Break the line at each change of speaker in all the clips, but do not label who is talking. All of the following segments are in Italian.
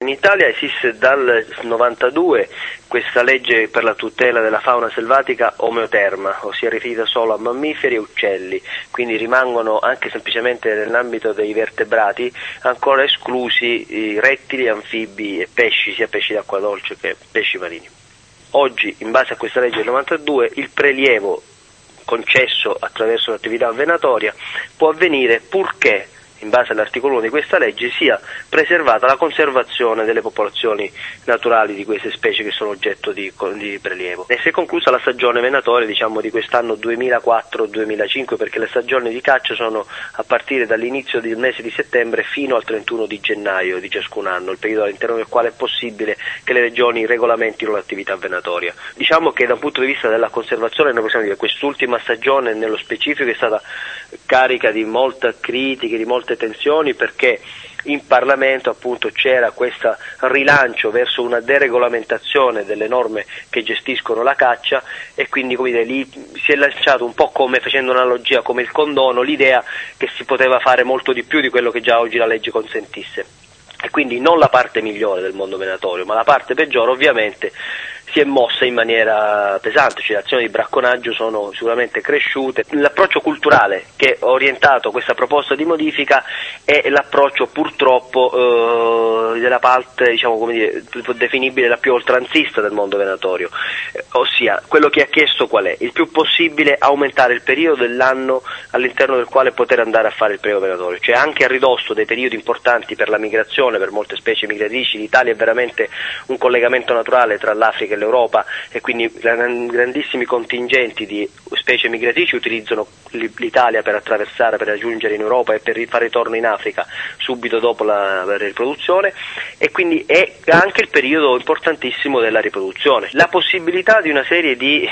In Italia esiste dal 92 questa legge per la tutela della fauna selvatica omeoterma, ossia riferita solo a mammiferi e uccelli, quindi rimangono anche semplicemente nell'ambito dei vertebrati ancora esclusi i rettili, anfibi e pesci, sia pesci d'acqua dolce che pesci marini. Oggi, in base a questa legge del 92, il prelievo concesso attraverso l'attività venatoria può avvenire purché, in base all'articolo 1 di questa legge, sia preservata la conservazione delle popolazioni naturali di queste specie che sono oggetto di prelievo. E si è conclusa la stagione venatoria, di quest'anno 2004-2005, perché le stagioni di caccia sono a partire dall'inizio del mese di settembre fino al 31 di gennaio di ciascun anno, il periodo all'interno del quale è possibile che le regioni regolamentino l'attività venatoria. Diciamo che da un punto di vista della conservazione noi possiamo dire che quest'ultima stagione nello specifico è stata carica di molte critiche, di molte tensioni, perché in Parlamento appunto c'era questo rilancio verso una deregolamentazione delle norme che gestiscono la caccia e quindi lì si è lanciato un po', come facendo un'analogia come il condono, l'idea che si poteva fare molto di più di quello che già oggi la legge consentisse. E quindi non la parte migliore del mondo venatorio, ma la parte peggiore ovviamente si è mossa in maniera pesante, cioè le azioni di bracconaggio sono sicuramente cresciute. L'approccio culturale che ha orientato questa proposta di modifica è l'approccio purtroppo della parte, definibile la più oltranzista del mondo venatorio, ossia quello che ha chiesto qual è? Il più possibile aumentare il periodo dell'anno all'interno del quale poter andare a fare il prelievo venatorio, cioè anche a ridosso dei periodi importanti per la migrazione, per molte specie migratrici. L'Italia è veramente un collegamento naturale tra l'Africa e l'Europa e quindi grandissimi contingenti di specie migratrici utilizzano l'Italia per attraversare, per raggiungere in Europa e per fare ritorno in Africa subito dopo la riproduzione, e quindi è anche il periodo importantissimo della riproduzione. La possibilità di una serie di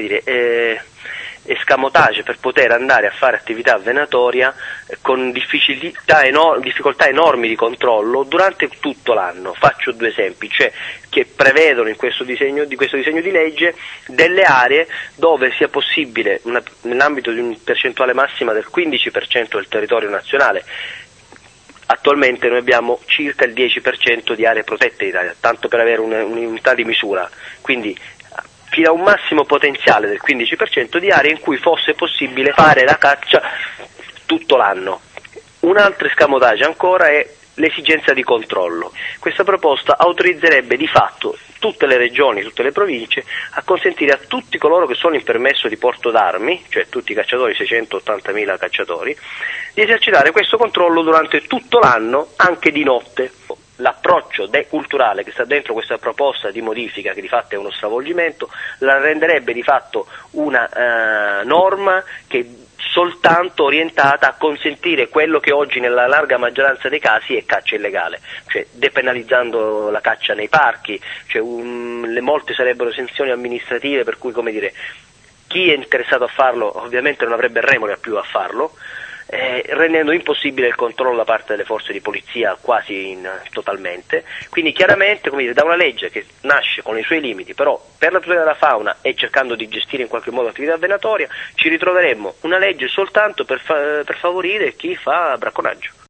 escamotage per poter andare a fare attività venatoria con difficoltà enormi di controllo durante tutto l'anno. Faccio due esempi, cioè che prevedono in questo disegno di legge delle aree dove sia possibile, nell'ambito di una percentuale massima del 15% del territorio nazionale. Attualmente noi abbiamo circa il 10% di aree protette in Italia, tanto per avere un'unità di misura, quindi fino a un massimo potenziale del 15% di aree in cui fosse possibile fare la caccia tutto l'anno. Un altro escamotage ancora è l'esigenza di controllo. Questa proposta autorizzerebbe di fatto tutte le regioni, tutte le province a consentire a tutti coloro che sono in permesso di porto d'armi, cioè tutti i cacciatori, 680.000 cacciatori, di esercitare questo controllo durante tutto l'anno, anche di notte. L'approccio culturale che sta dentro questa proposta di modifica, che di fatto è uno stravolgimento, la renderebbe di fatto una norma che soltanto orientata a consentire quello che oggi nella larga maggioranza dei casi è caccia illegale, cioè depenalizzando la caccia nei parchi, molte sarebbero sanzioni amministrative, per cui chi è interessato a farlo ovviamente non avrebbe remore più a farlo, rendendo impossibile il controllo da parte delle forze di polizia quasi totalmente. Quindi chiaramente da una legge che nasce con i suoi limiti, però per la tutela della fauna e cercando di gestire in qualche modo l'attività venatoria, ci ritroveremmo una legge soltanto per favorire chi fa bracconaggio.